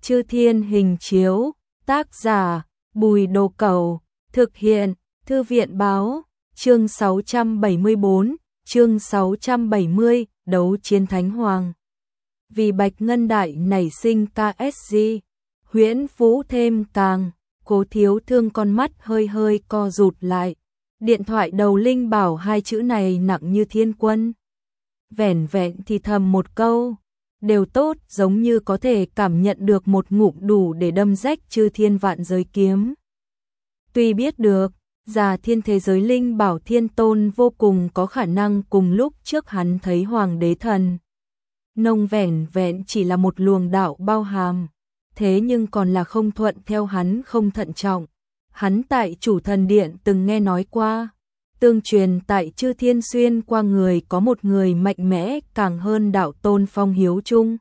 Chư Thiên Hình Chiếu, tác giả Bùi Đồ Cẩu, thực hiện Thư viện Báo, chương 674, chương 670, đấu chiến Thánh Hoàng. Vì Bạch Ngân Đại nảy sinh KSG, Huyễn Vũ thêm càng, Cố Thiếu Thương con mắt hơi hơi co rụt lại. Điện thoại đầu linh bảo hai chữ này nặng như thiên quân. Vẻn vẹn thì thầm một câu, đều tốt, giống như có thể cảm nhận được một ngụm đủ để đâm rách chư thiên vạn giới kiếm. Tuy biết được, già thiên thế giới linh bảo thiên tôn vô cùng có khả năng cùng lúc trước hắn thấy hoàng đế thần nông vẻn vẹn chỉ là một luồng đạo bao hàm, thế nhưng còn là không thuận theo hắn không thận trọng. Hắn tại Chủ Thần Điện từng nghe nói qua, tương truyền tại Chư Thiên xuyên qua người có một người mạnh mẽ càng hơn đạo tôn Phong Hiếu Trung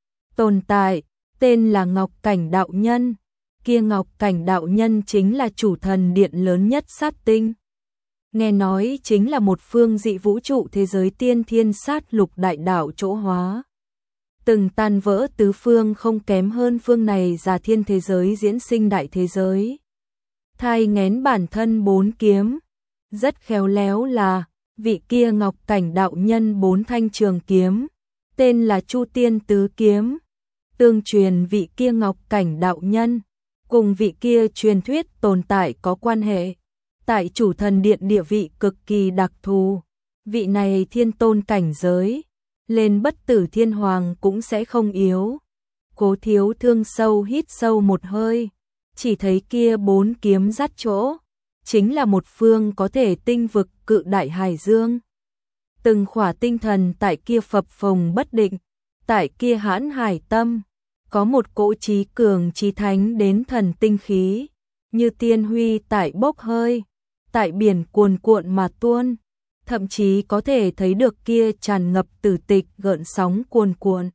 tồn tại, tên là Ngọc Cảnh Đạo Nhân. Kia Ngọc Cảnh Đạo Nhân chính là Chủ Thần Điện lớn nhất sát tinh. Nghe nói chính là một phương dị vũ trụ thế giới tiên thiên sát lục đại đạo chỗ hóa. Từng tan vỡ tứ phương không kém hơn phương này già thiên thế giới diễn sinh đại thế giới. Thai nghén bản thân bốn kiếm. Rất khéo léo là, vị kia Ngọc Cảnh Đạo Nhân bốn thanh trường kiếm, tên là Chu Tiên Tứ Kiếm. Tương truyền vị kia Ngọc Cảnh Đạo Nhân, cùng vị kia truyền thuyết tồn tại có quan hệ. Tại Chủ Thần Điện địa vị cực kỳ đặc thù, vị này thiên tôn cảnh giới, lên bất tử thiên hoàng cũng sẽ không yếu. Cố Thiếu Thương sâu hít sâu một hơi, chỉ thấy kia bốn kiếm dắt chỗ, chính là một phương có thể tinh vực cự đại hải dương. Từng khỏa tinh thần tại kia phập phồng bất định, tại kia hãn hải tâm, có một cỗ trí cường trí thánh đến thần tinh khí, như tiên huy tại bốc hơi, tại biển cuồn cuộn mà tuôn, thậm chí có thể thấy được kia tràn ngập tử tịch gợn sóng cuồn cuộn.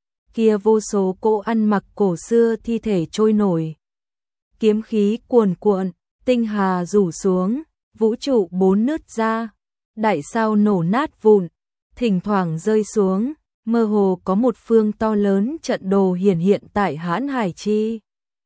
Kia vô số cỗ ăn mặc cổ xưa thi thể trôi nổi. Kiếm khí cuồn cuộn, tinh hà rủ xuống, vũ trụ bốn nứt ra, đại sao nổ nát vụn, thỉnh thoảng rơi xuống, mơ hồ có một phương to lớn trận đồ hiển hiện tại hãn hải chi.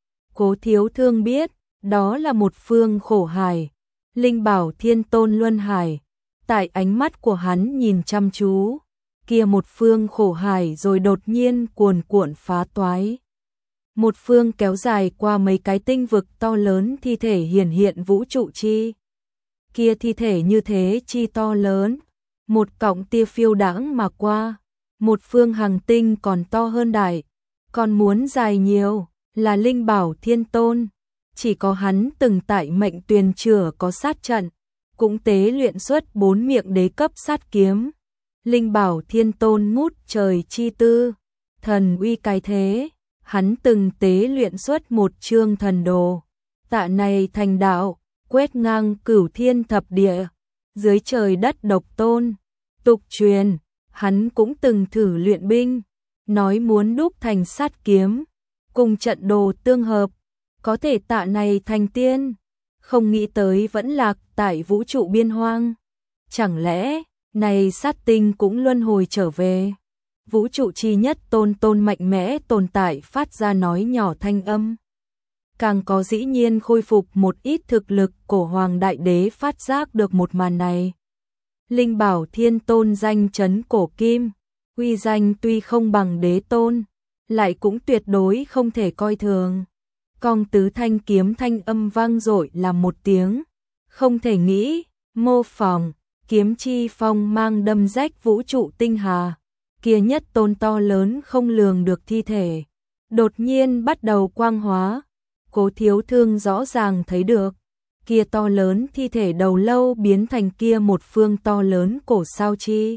Cố Thiếu Thương biết, đó là một phương khổ hải, linh bảo thiên tôn luân hải. Tại ánh mắt của hắn nhìn chăm chú, kia một phương khổ hải rồi đột nhiên cuồn cuộn phá toái. Một phương kéo dài qua mấy cái tinh vực to lớn thi thể hiển hiện vũ trụ chi. Kia thi thể như thế chi to lớn, một cọng tia phiêu đãng mà qua, một phương hành tinh còn to hơn đại, còn muốn dài nhiều, là linh bảo thiên tôn. Chỉ có hắn từng tại Mệnh Tuyền Chửa có sát trận, cũng tế luyện xuất 4 miệng đế cấp sát kiếm. Linh bảo thiên tôn ngút trời chi tư, thần uy cái thế. Hắn từng tế luyện xuất một chương thần đồ, tạ này thành đạo, quét ngang cửu thiên thập địa, dưới trời đất độc tôn. Tục truyền, hắn cũng từng thử luyện binh, nói muốn đúc thành sát kiếm, cùng trận đồ tương hợp, có thể tạ này thành tiên, không nghĩ tới vẫn lạc tại vũ trụ biên hoang. Chẳng lẽ, này sát tinh cũng luân hồi trở về? Vũ trụ chi nhất tôn mạnh mẽ tồn tại phát ra nói nhỏ thanh âm. Càng có dĩ nhiên khôi phục một ít thực lực. Cổ hoàng đại đế phát giác được một màn này. Linh bảo thiên tôn danh chấn cổ kim, uy danh tuy không bằng đế tôn, lại cũng tuyệt đối không thể coi thường. Cong tứ thanh kiếm thanh âm vang dội là một tiếng, không thể nghĩ, mô phỏng, kiếm chi phong mang đâm rách vũ trụ tinh hà. Kia nhất tôn to lớn không lường được thi thể, đột nhiên bắt đầu quang hóa. Cố Thiếu Thương rõ ràng thấy được, kia to lớn thi thể đầu lâu biến thành kia một phương to lớn cổ sao chi.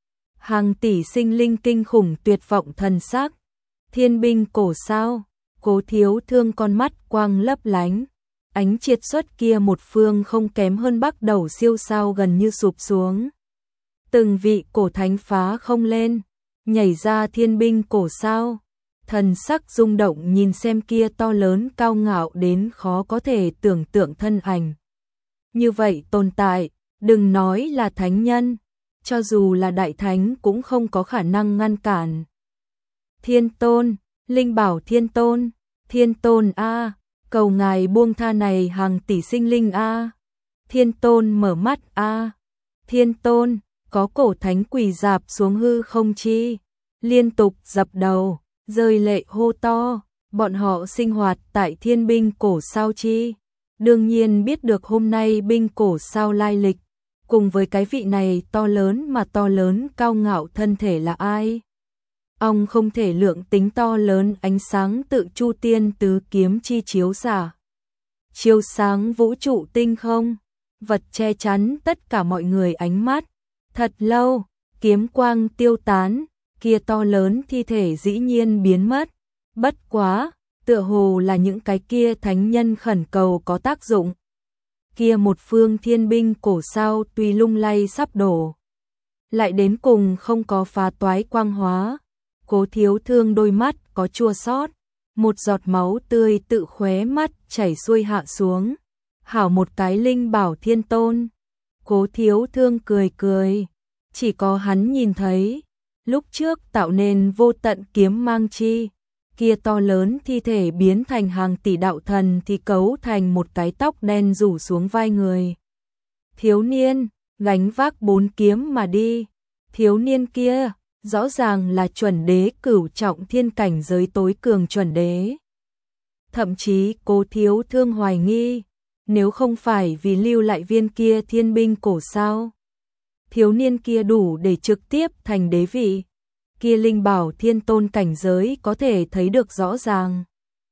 Hàng tỷ sinh linh kinh khủng tuyệt vọng thần sắc, thiên binh cổ sao. Cố Thiếu Thương con mắt quang lấp lánh, ánh triệt xuất kia một phương không kém hơn Bắc Đầu siêu sao gần như sụp xuống. Từng vị cổ thánh phá không lên, nhảy ra thiên binh cổ sao, thần sắc rung động nhìn xem kia to lớn cao ngạo đến khó có thể tưởng tượng thân ảnh. Như vậy tồn tại, đừng nói là thánh nhân, cho dù là đại thánh cũng không có khả năng ngăn cản. Thiên tôn, Linh bảo Thiên Tôn a, cầu ngài buông tha này hàng tỷ sinh linh a. Thiên Tôn mở mắt a. Thiên Tôn, có cổ thánh quỳ dạp xuống hư không chi, liên tục dập đầu, rơi lệ hô to, bọn họ sinh hoạt tại thiên binh cổ sao chi. Đương nhiên biết được hôm nay binh cổ sao lai lịch, cùng với cái vị này to lớn cao ngạo thân thể là ai. Ông không thể lượng tính to lớn ánh sáng tự chu tiên tứ kiếm chi chiếu xả. Chiếu sáng vũ trụ tinh không, vật che chắn tất cả mọi người ánh mắt. Thật lâu, kiếm quang tiêu tán, kia to lớn thi thể dĩ nhiên biến mất. Bất quá, tựa hồ là những cái kia thánh nhân khẩn cầu có tác dụng. Kia một phương thiên binh cổ sao tuy lung lay sắp đổ, lại đến cùng không có phá toái quang hóa. Cố Thiếu Thương đôi mắt có chua xót, một giọt máu tươi tự khóe mắt chảy xuôi hạ xuống. Hảo một cái linh bảo Thiên Tôn. Cố Thiếu Thương cười cười, chỉ có hắn nhìn thấy, lúc trước tạo nên vô tận kiếm mang chi, kia to lớn thi thể biến thành hàng tỷ đạo thần thì cấu thành một cái tóc đen rủ xuống vai người. Thiếu niên, gánh vác 4 kiếm mà đi. Thiếu niên kia, rõ ràng là chuẩn đế cửu trọng thiên cảnh giới tối cường chuẩn đế. Thậm chí Cố Thiếu Thương hoài nghi, nếu không phải vì lưu lại viên kia thiên binh cổ sao, thiếu niên kia đủ để trực tiếp thành đế vị. Kia linh bảo Thiên Tôn cảnh giới có thể thấy được rõ ràng.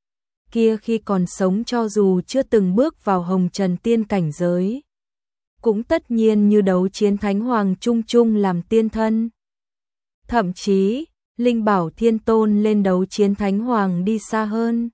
Kia khi còn sống cho dù chưa từng bước vào hồng trần tiên cảnh giới, cũng tất nhiên như đấu chiến thánh hoàng chung chung làm tiên thân. Thậm chí, linh bảo Thiên Tôn lên đấu chiến thánh hoàng đi xa hơn.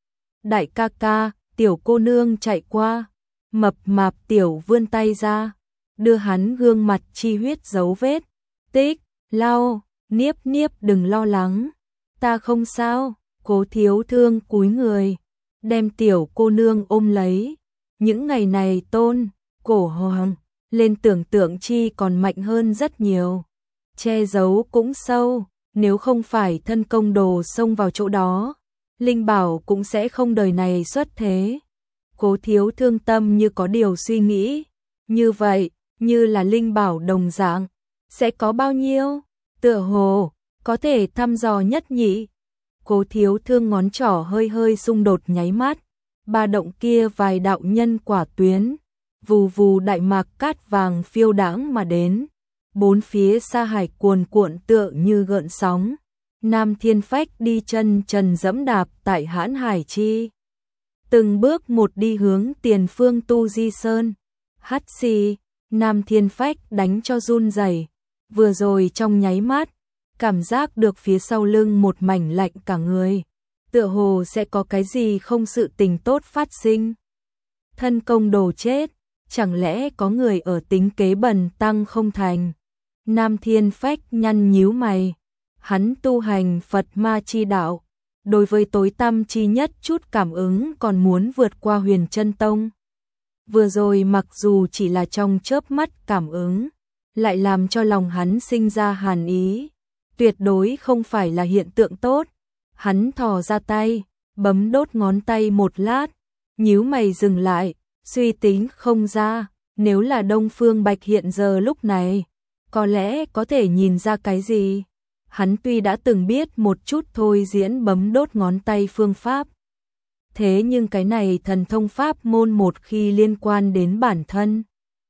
Đại ca ca, tiểu cô nương chạy qua, mập mạp tiểu vươn tay ra, đưa hắn gương mặt chi huyết dấu vết, tích, lau, niếp đừng lo lắng, ta không sao. Cố Thiếu Thương cúi người, đem tiểu cô nương ôm lấy. Những ngày này Tôn, cổ hoàng, lên tưởng tượng chi còn mạnh hơn rất nhiều. Che giấu cũng sâu, nếu không phải thân công đồ xông vào chỗ đó, linh bảo cũng sẽ không đời này xuất thế. Cố Thiếu Thương tâm như có điều suy nghĩ, như vậy, như là linh bảo đồng dạng, sẽ có bao nhiêu? Tựa hồ, có thể thăm dò nhất nhỉ? Cố Thiếu Thương ngón trỏ hơi hơi xung đột nháy mắt, ba động kia vài đạo nhân quả tuyến, vù vù đại mạc cát vàng phiêu đãng mà đến. Bốn phía sa hải cuồn cuộn tựa như gợn sóng. Nam Thiên Phách đi chân trần dẫm đạp tại hãn hải chi. Từng bước một đi hướng tiền phương Tu Di Sơn. Hắt xì, Nam Thiên Phách đánh cho run rẩy. Vừa rồi trong nháy mắt, cảm giác được phía sau lưng một mảnh lạnh cả người. Tựa hồ sẽ có cái gì không sự tình tốt phát sinh. Thân công đồ chết, chẳng lẽ có người ở tính kế bần tăng không thành? Nam Thiên Phách nhăn nhíu mày, hắn tu hành Phật ma chi đạo, đối với tối tăm chi nhất chút cảm ứng còn muốn vượt qua Huyền Chân Tông. Vừa rồi mặc dù chỉ là trong chớp mắt cảm ứng, lại làm cho lòng hắn sinh ra hàn ý, tuyệt đối không phải là hiện tượng tốt. Hắn thò ra tay, bấm đốt ngón tay một lát, nhíu mày dừng lại, suy tính không ra, nếu là Đông Phương Bạch hiện giờ lúc này, có lẽ có thể nhìn ra cái gì. Hắn tuy đã từng biết một chút thôi diễn bấm đốt ngón tay phương pháp, thế nhưng cái này thần thông pháp môn một khi liên quan đến bản thân,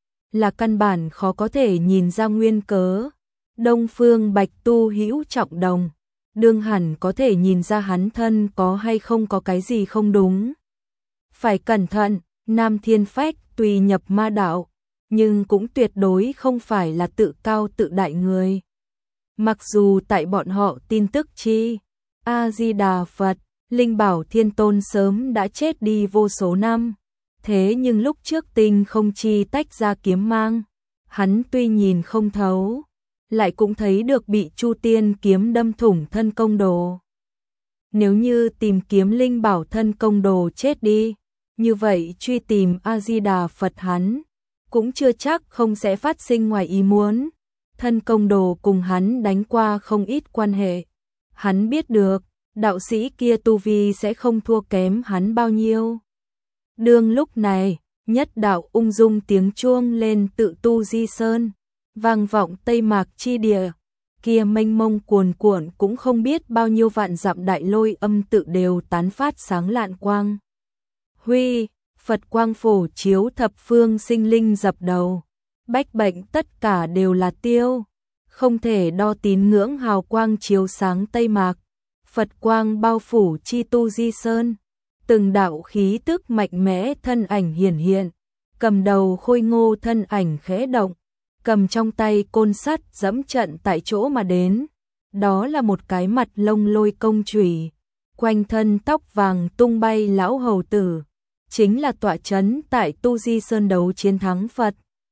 là căn bản khó có thể nhìn ra nguyên cớ. Đông Phương Bạch tu hữu trọng đồng, đương hẳn có thể nhìn ra hắn thân có hay không có cái gì không đúng. Phải cẩn thận, Nam Thiên Phách tùy nhập ma đạo, nhưng cũng tuyệt đối không phải là tự cao tự đại người. Mặc dù tại bọn họ tin tức chi, A-di-đà Phật, linh bảo Thiên Tôn sớm đã chết đi vô số năm, thế nhưng lúc trước tinh không chi tách ra kiếm mang, hắn tuy nhìn không thấu, lại cũng thấy được bị Chu Tiên kiếm đâm thủng thân công đồ. Nếu như tìm kiếm linh bảo thân công đồ chết đi, như vậy truy tìm A-di-đà Phật hắn, cũng chưa chắc không sẽ phát sinh ngoài ý muốn. Thân công đồ cùng hắn đánh qua không ít quan hệ. Hắn biết được, đạo sĩ kia tu vi sẽ không thua kém hắn bao nhiêu. Đương lúc này, nhất đạo ung dung tiếng chuông lên tự Tu Di Sơn, vang vọng Tây Mạc chi địa, kia mênh mông cuồn cuộn cũng không biết bao nhiêu vạn dặm đại lôi âm tự đều tán phát sáng lạn quang. Huy, Phật quang phổ chiếu thập phương sinh linh dập đầu, bách bệnh tất cả đều là tiêu, không thể đo tín ngưỡng hào quang chiếu sáng Tây Mạc, Phật quang bao phủ chi Tu Di Sơn, từng đạo khí tức mạnh mẽ thân ảnh hiển hiện, cầm đầu khôi ngô thân ảnh khẽ động, cầm trong tay côn sắt dẫm trận tại chỗ mà đến, đó là một cái mặt lông lôi công chùy, quanh thân tóc vàng tung bay lão hầu tử, chính là tọa chấn tại Tu Di Sơn đấu chiến thắng Phật.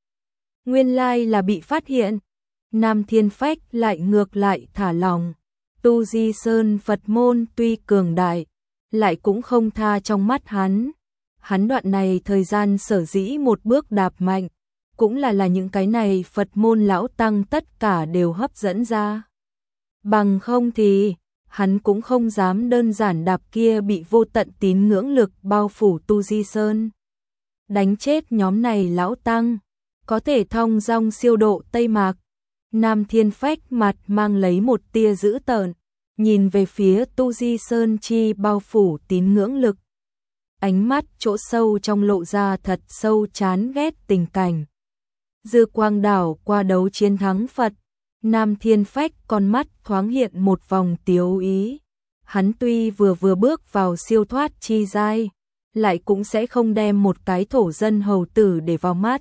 Nguyên lai là bị phát hiện, Nam Thiên Phách lại ngược lại thả lòng, Tu Di Sơn Phật môn tuy cường đại, lại cũng không tha trong mắt hắn. Hắn đoạn này thời gian sở dĩ một bước đạp mạnh, cũng là những cái này Phật môn lão tăng tất cả đều hấp dẫn ra. Bằng không thì, hắn cũng không dám đơn giản đạp kia bị vô tận tín ngưỡng lực bao phủ Tu Di Sơn. Đánh chết nhóm này lão tăng, có thể thong dong siêu độ Tây Mạc. Nam Thiên Phách mặt mang lấy một tia dữ tợn, nhìn về phía Tu Di Sơn chi bao phủ tín ngưỡng lực. Ánh mắt chỗ sâu trong lộ ra thật sâu chán ghét tình cảnh. Dư quang đảo qua đấu chiến thắng Phật, Nam Thiên Phách con mắt thoáng hiện một vòng tiếu ý. Hắn tuy vừa bước vào siêu thoát chi giai, lại cũng sẽ không đem một cái thổ dân hầu tử để vào mắt.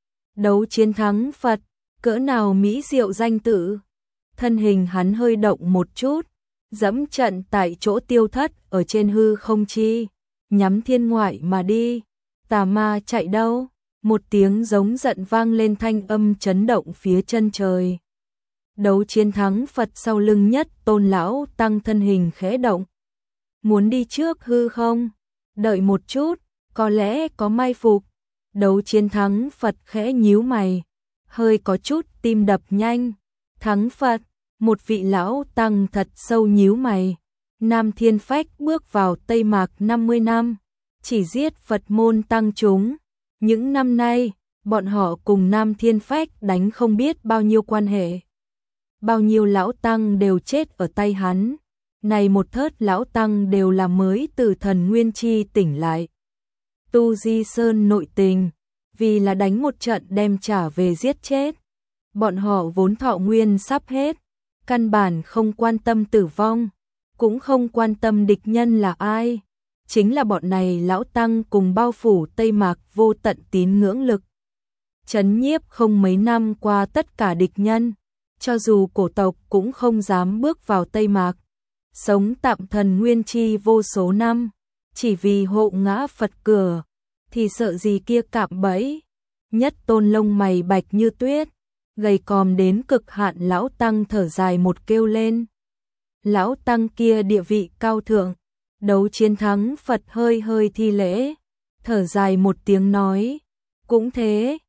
Đấu chiến thắng Phật, cỡ nào mỹ diệu danh tự. Thân hình hắn hơi động một chút, dẫm trận tại chỗ tiêu thất ở trên hư không chi, nhắm thiên ngoại mà đi. Tà ma chạy đâu? Một tiếng giống giận vang lên, thanh âm chấn động phía chân trời. Đấu chiến thắng Phật sau lưng nhất tôn lão tăng thân hình khẽ động. Muốn đi trước hư không? Đợi một chút, có lẽ có mai phục. Đấu chiến thắng Phật khẽ nhíu mày, hơi có chút tim đập nhanh. Thắng Phật, một vị lão tăng thật sâu nhíu mày. Nam Thiên Phách bước vào Tây Mạc 50 năm, chỉ giết Phật môn tăng chúng. Những năm nay, bọn họ cùng Nam Thiên Phách đánh không biết bao nhiêu quan hệ. Bao nhiêu lão tăng đều chết ở tay hắn. Này một thớt lão tăng đều là mới từ thần nguyên chi tỉnh lại. Tu Di Sơn nội tình, vì là đánh một trận đem trả về giết chết. Bọn họ vốn thọ nguyên sắp hết, căn bản không quan tâm tử vong, cũng không quan tâm địch nhân là ai. Chính là bọn này lão tăng cùng bao phủ Tây Mạc vô tận tín ngưỡng lực. Chấn nhiếp không mấy năm qua tất cả địch nhân, cho dù cổ tộc cũng không dám bước vào Tây Mạc. Sống tạm thần nguyên chi vô số năm, chỉ vì hộ ngã Phật cửa, thì sợ gì kia cạm bẫy. Nhất tôn lông mày bạch như tuyết, gầy còm đến cực hạn lão tăng thở dài một kêu lên. Lão tăng kia địa vị cao thượng, đấu chiến thắng Phật hơi thi lễ, thở dài một tiếng nói, cũng thế,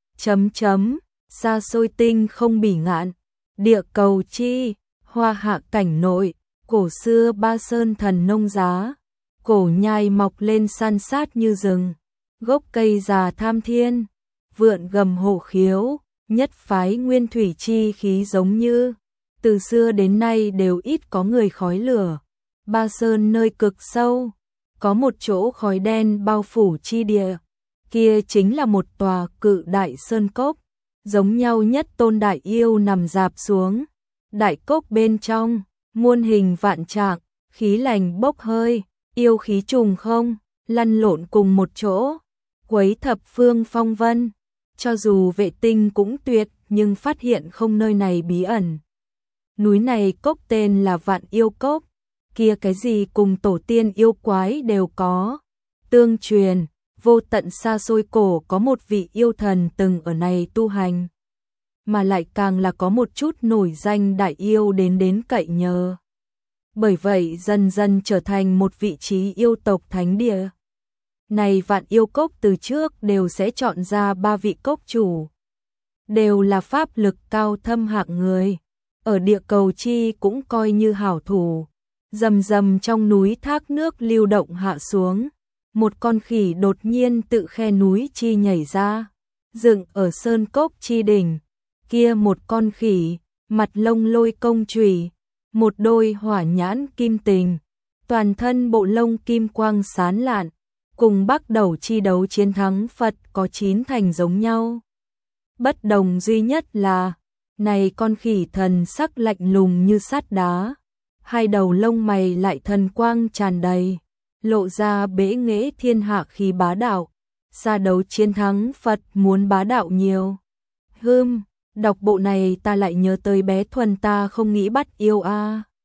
xa xôi tinh không bỉ ngạn, địa cầu chi, hoa hạ cảnh nội, cổ xưa ba sơn thần nông giá, cổ nhai mọc lên san sát như rừng, gốc cây già tham thiên, vượn gầm hổ khiếu, nhất phái nguyên thủy chi khí giống như, từ xưa đến nay đều ít có người khói lửa. Ba sơn nơi cực sâu, có một chỗ khói đen bao phủ chi địa, kia chính là một tòa cự đại sơn cốc, giống nhau nhất tôn đại yêu nằm rạp xuống. Đại cốc bên trong, muôn hình vạn trạng, khí lành bốc hơi, yêu khí trùng không, lăn lộn cùng một chỗ, quấy thập phương phong vân. Cho dù vệ tinh cũng tuyệt, nhưng phát hiện không nơi này bí ẩn. Núi này cốc tên là Vạn Yêu Cốc, kia cái gì cùng tổ tiên yêu quái đều có. Tương truyền, vô tận xa xôi cổ có một vị yêu thần từng ở này tu hành, mà lại càng là có một chút nổi danh đại yêu đến cậy nhờ. Bởi vậy dần dần trở thành một vị trí yêu tộc thánh địa. Này Vạn Yêu Cốc từ trước đều sẽ chọn ra 3 vị cốc chủ, đều là pháp lực cao thâm hạng người, ở địa cầu chi cũng coi như hảo thủ. Rầm rầm trong núi thác nước lưu động hạ xuống, một con khỉ đột nhiên tự khe núi chi nhảy ra, dựng ở sơn cốc chi đỉnh, kia một con khỉ, mặt lông lôi công chủy, một đôi hỏa nhãn kim tình, toàn thân bộ lông kim quang sáng lạn, cùng bắt đầu chi đấu chiến thắng Phật có 9 thành giống nhau. Bất đồng duy nhất là, này con khỉ thần sắc lạnh lùng như sắt đá, hai đầu lông mày lại thần quang tràn đầy, lộ ra bẽ nghễ thiên hạ khí bá đạo, xa đấu chiến thắng Phật muốn bá đạo nhiều. Đọc bộ này ta lại nhớ tới bé Thuần ta không nghĩ bắt yêu a.